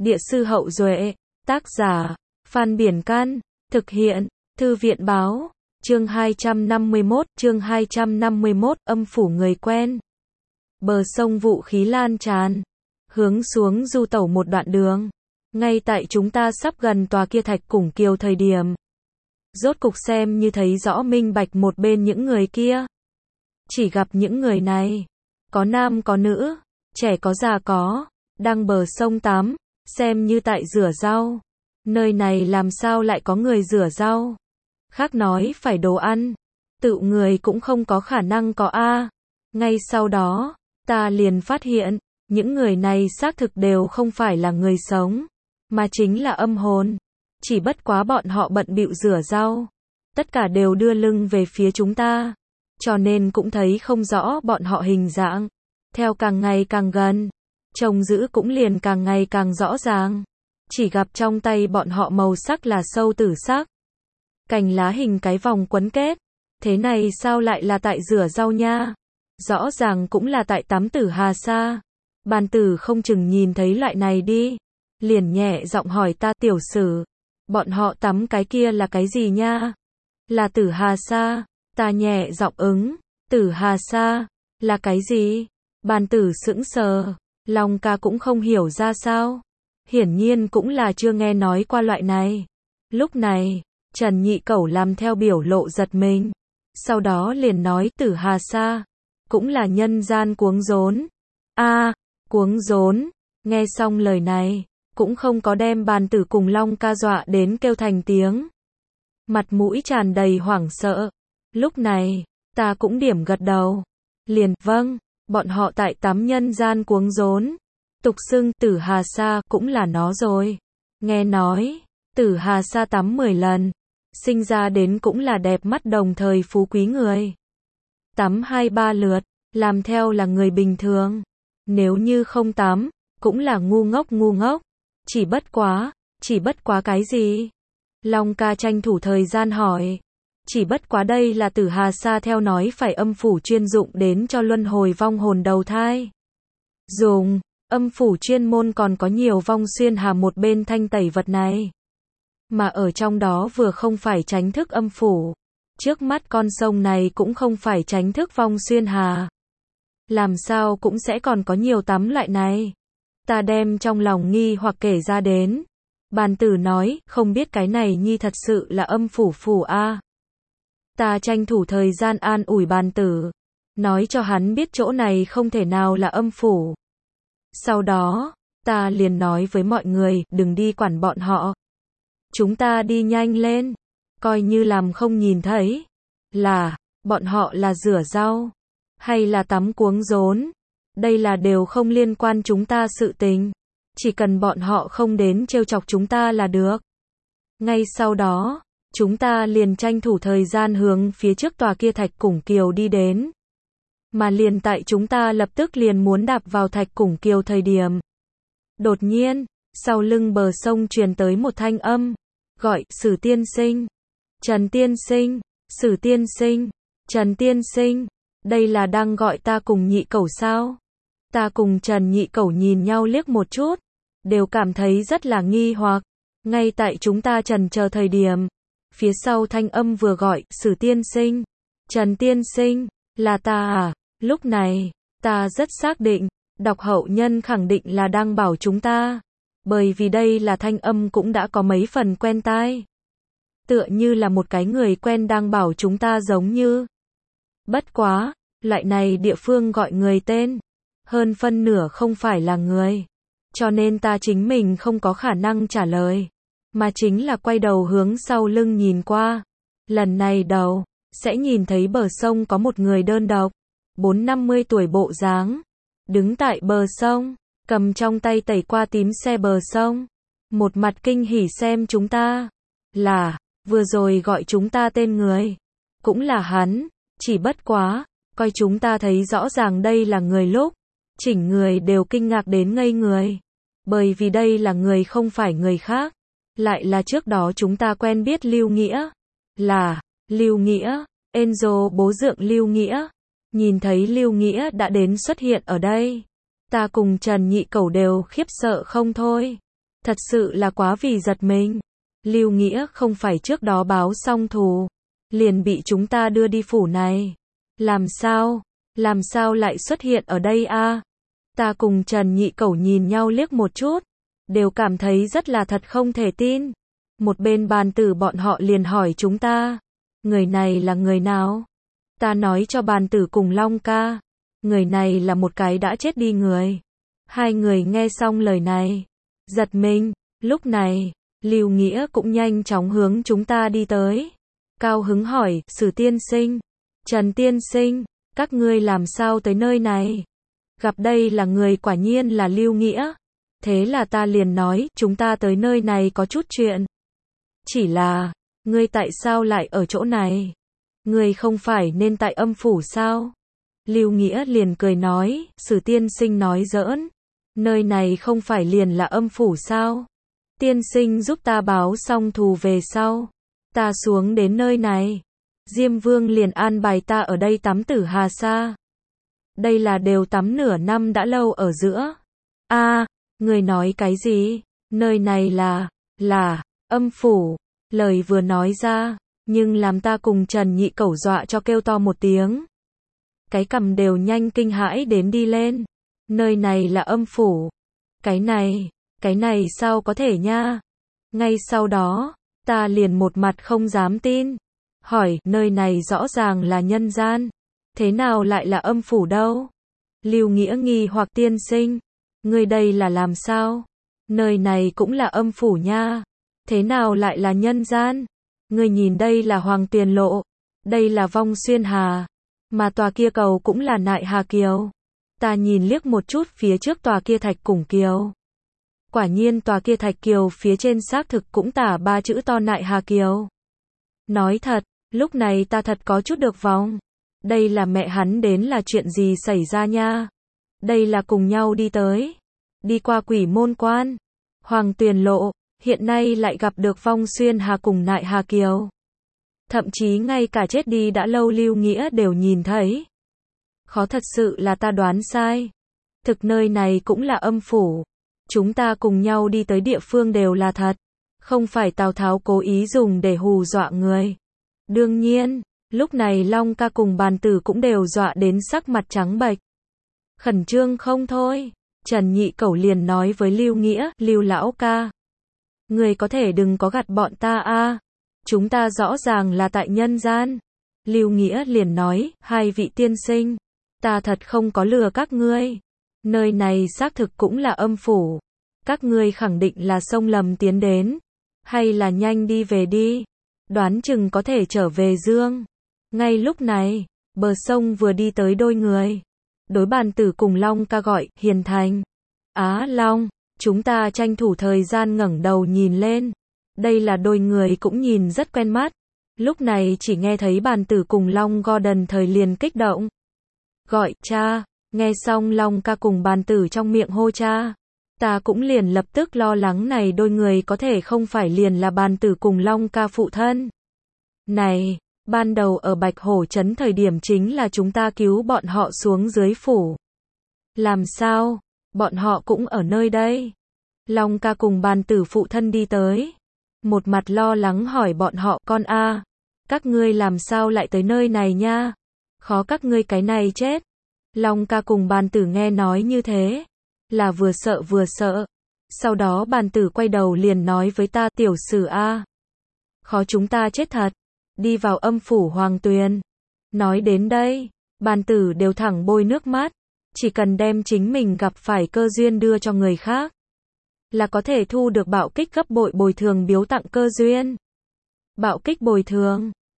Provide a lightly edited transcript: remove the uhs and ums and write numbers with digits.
Địa sư Hậu Duệ, tác giả, Phan Biển Can, thực hiện, Thư viện báo, chương 251, âm phủ người quen. Bờ sông vũ khí lan tràn, hướng xuống du tẩu một đoạn đường. Ngay tại chúng ta sắp gần tòa kia thạch củng kiều thời điểm. Rốt cục xem như thấy rõ minh bạch một bên những người kia. Chỉ gặp những người này, có nam có nữ, trẻ có già có, đang bờ sông tắm, xem như tại rửa rau. Nơi này làm sao lại có người rửa rau? Khác nói phải đồ ăn, tự người cũng không có khả năng có a. Ngay sau đó, ta liền phát hiện, những người này xác thực đều không phải là người sống, mà chính là âm hồn. Chỉ bất quá bọn họ bận bịu rửa rau, tất cả đều đưa lưng về phía chúng ta, cho nên cũng thấy không rõ bọn họ hình dạng. Theo càng ngày càng gần, trông giữ cũng liền càng ngày càng rõ ràng. Chỉ gặp trong tay bọn họ màu sắc là sâu tử sắc, cành lá hình cái vòng quấn kết. Thế này sao lại là tại rửa rau nha? Rõ ràng cũng là tại tắm tử hà sa. Bàn tử không chừng nhìn thấy loại này đi, liền nhẹ giọng hỏi ta, tiểu sử, bọn họ tắm cái kia là cái gì nha? Là tử hà sa. Ta nhẹ giọng ứng, tử hà sa, là cái gì? Bàn tử sững sờ, Long ca cũng không hiểu ra sao. Hiển nhiên cũng là chưa nghe nói qua loại này. Lúc này, Trần Nhị Cẩu làm theo biểu lộ giật mình. Sau đó liền nói tử hà sa, cũng là nhân gian cuống rốn. A, cuống rốn. Nghe xong lời này, cũng không có đem bàn tử cùng Long ca dọa đến kêu thành tiếng. Mặt mũi tràn đầy hoảng sợ. Lúc này, ta cũng điểm gật đầu. Liền, vâng, bọn họ tại tắm nhân gian cuống rốn. Tục xưng tử hà sa cũng là nó rồi. Nghe nói, tử hà sa tắm 10 lần, sinh ra đến cũng là đẹp mắt đồng thời phú quý người. Tắm 2-3 lượt, làm theo là người bình thường. Nếu như không tắm, cũng là ngu ngốc. Chỉ bất quá cái gì? Long ca tranh thủ thời gian hỏi. Chỉ bất quá đây là tử hà sa theo nói phải âm phủ chuyên dụng đến cho luân hồi vong hồn đầu thai. Dùng, âm phủ chuyên môn còn có nhiều vong xuyên hà một bên thanh tẩy vật này. Mà ở trong đó vừa không phải tránh thức âm phủ. Trước mắt con sông này cũng không phải tránh thức vong xuyên hà. Làm sao cũng sẽ còn có nhiều tắm loại này. Ta đem trong lòng nghi hoặc kể ra đến. Bàn tử nói, không biết cái này nhi thật sự là âm phủ a. Ta tranh thủ thời gian an ủi bàn tử, nói cho hắn biết chỗ này không thể nào là âm phủ. Sau đó, ta liền nói với mọi người, đừng đi quản bọn họ. Chúng ta đi nhanh lên, coi như làm không nhìn thấy. Là, bọn họ là rửa rau, hay là tắm cuống rốn. Đây là đều không liên quan chúng ta sự tình. Chỉ cần bọn họ không đến trêu chọc chúng ta là được. Ngay sau đó, chúng ta liền tranh thủ thời gian hướng phía trước tòa kia thạch củng kiều đi đến. Mà liền tại chúng ta lập tức liền muốn đạp vào thạch củng kiều thời điểm. Đột nhiên, sau lưng bờ sông truyền tới một thanh âm, gọi, Sử tiên sinh, Trần tiên sinh, Sử tiên sinh, Trần tiên sinh, đây là đang gọi ta cùng Nhị Cẩu sao? Ta cùng Trần Nhị Cẩu nhìn nhau liếc một chút, đều cảm thấy rất là nghi hoặc. Ngay tại chúng ta chần chờ thời điểm, phía sau thanh âm vừa gọi, Sử tiên sinh, Trần tiên sinh, là ta à? Lúc này, ta rất xác định, đọc hậu nhân khẳng định là đang bảo chúng ta. Bởi vì đây là thanh âm cũng đã có mấy phần quen tai. Tựa như là một cái người quen đang bảo chúng ta giống như. Bất quá, loại này địa phương gọi người tên, hơn phân nửa không phải là người. Cho nên ta chính mình không có khả năng trả lời. Mà chính là quay đầu hướng sau lưng nhìn qua. Lần này đầu, sẽ nhìn thấy bờ sông có một người đơn độc, 40-50 tuổi bộ dáng, đứng tại bờ sông, cầm trong tay tẩy qua tím xe bờ sông, một mặt kinh hỉ xem chúng ta. Là, vừa rồi gọi chúng ta tên người, cũng là hắn, chỉ bất quá, coi chúng ta thấy rõ ràng đây là người lúc, chỉnh người đều kinh ngạc đến ngây người. Bởi vì đây là người không phải người khác, lại là trước đó chúng ta quen biết Lưu Nghĩa. Là, Lưu Nghĩa, Enzo bố dượng Lưu Nghĩa. Nhìn thấy Lưu Nghĩa đã đến xuất hiện ở đây, ta cùng Trần Nhị Cẩu đều khiếp sợ không thôi. Thật sự là quá vì giật mình. Lưu Nghĩa không phải trước đó báo xong thù, liền bị chúng ta đưa đi phủ này. Làm sao lại xuất hiện ở đây a? Ta cùng Trần Nhị Cẩu nhìn nhau liếc một chút, đều cảm thấy rất là thật không thể tin. Một bên bàn tử bọn họ liền hỏi chúng ta, người này là người nào? Ta nói cho bàn tử cùng Long ca, người này là một cái đã chết đi người. Hai người nghe xong lời này, giật mình. Lúc này, Lưu Nghĩa cũng nhanh chóng hướng chúng ta đi tới. Cao hứng hỏi, Sử tiên sinh, Trần tiên sinh, các ngươi làm sao tới nơi này? Gặp đây là người quả nhiên là Lưu Nghĩa. Thế là ta liền nói, chúng ta tới nơi này có chút chuyện. Chỉ là, ngươi tại sao lại ở chỗ này? Ngươi không phải nên tại âm phủ sao? Lưu Nghĩa liền cười nói, Sử tiên sinh nói giỡn. Nơi này không phải liền là âm phủ sao? Tiên sinh giúp ta báo xong thù về sau. Ta xuống đến nơi này. Diêm Vương liền an bài ta ở đây tắm tử hà sa. Đây là đều tắm nửa năm đã lâu ở giữa. Người nói cái gì? Nơi này là âm phủ. Lời vừa nói ra, nhưng làm ta cùng Trần Nhị Cẩu dọa cho kêu to một tiếng. Cái cằm đều nhanh kinh hãi đến đi lên. Nơi này là âm phủ. Cái này sao có thể nha? Ngay sau đó, ta liền một mặt không dám tin. Hỏi, nơi này rõ ràng là nhân gian. Thế nào lại là âm phủ đâu? Lưu Nghĩa nghi hoặc tiên sinh. Ngươi đây là làm sao? Nơi này cũng là âm phủ nha. Thế nào lại là nhân gian? Ngươi nhìn đây là Hoàng Tuyền Lộ. Đây là Vong Xuyên Hà. Mà tòa kia cầu cũng là Nại Hà Kiều. Ta nhìn liếc một chút phía trước tòa kia thạch củng kiều. Quả nhiên tòa kia thạch kiều phía trên xác thực cũng tả 3 chữ to Nại Hà Kiều. Nói thật, lúc này ta thật có chút được vòng. Đây là mẹ hắn đến là chuyện gì xảy ra nha? Đây là cùng nhau đi tới. Đi qua Quỷ Môn Quan. Hoàng Tuyền Lộ, hiện nay lại gặp được Vong Xuyên Hà cùng Nại Hà Kiều. Thậm chí ngay cả chết đi đã lâu Lưu Nghĩa đều nhìn thấy. Khó thật sự là ta đoán sai. Thực nơi này cũng là âm phủ. Chúng ta cùng nhau đi tới địa phương đều là thật. Không phải Tào Tháo cố ý dùng để hù dọa người. Đương nhiên, lúc này Long ca cùng bàn tử cũng đều dọa đến sắc mặt trắng bệch. Khẩn trương không thôi. Trần Nhị Cẩu liền nói với Lưu Nghĩa, Lưu lão ca. Người có thể đừng có gạt bọn ta a. Chúng ta rõ ràng là tại nhân gian. Lưu Nghĩa liền nói, hai vị tiên sinh. Ta thật không có lừa các ngươi. Nơi này xác thực cũng là âm phủ. Các ngươi khẳng định là xông lầm tiến đến. Hay là nhanh đi về đi. Đoán chừng có thể trở về Dương. Ngay lúc này, bờ sông vừa đi tới đôi người. Đối bàn tử cùng Long ca gọi, Hiền Thành. Long, chúng ta tranh thủ thời gian ngẩng đầu nhìn lên. Đây là đôi người cũng nhìn rất quen mắt. Lúc này chỉ nghe thấy bàn tử cùng Long Gordon thời liền kích động. Gọi, cha, nghe xong Long ca cùng bàn tử trong miệng hô cha. Ta cũng liền lập tức lo lắng này đôi người có thể không phải liền là bàn tử cùng Long ca phụ thân. Này, ban đầu ở Bạch Hổ Trấn thời điểm chính là chúng ta cứu bọn họ xuống dưới phủ. Làm sao, bọn họ cũng ở nơi đây. Long ca cùng bàn tử phụ thân đi tới. Một mặt lo lắng hỏi bọn họ, con a, các ngươi làm sao lại tới nơi này nha? Khó các ngươi cái này chết. Long ca cùng bàn tử nghe nói như thế, là vừa sợ vừa sợ. Sau đó bàn tử quay đầu liền nói với ta, tiểu Sử a, khó chúng ta chết thật. Đi vào âm phủ Hoàng Tuyền. Nói đến đây, bàn tử đều thẳng bôi nước mắt. Chỉ cần đem chính mình gặp phải cơ duyên đưa cho người khác, là có thể thu được bạo kích gấp bội bồi thường biếu tặng cơ duyên. Bạo kích bồi thường.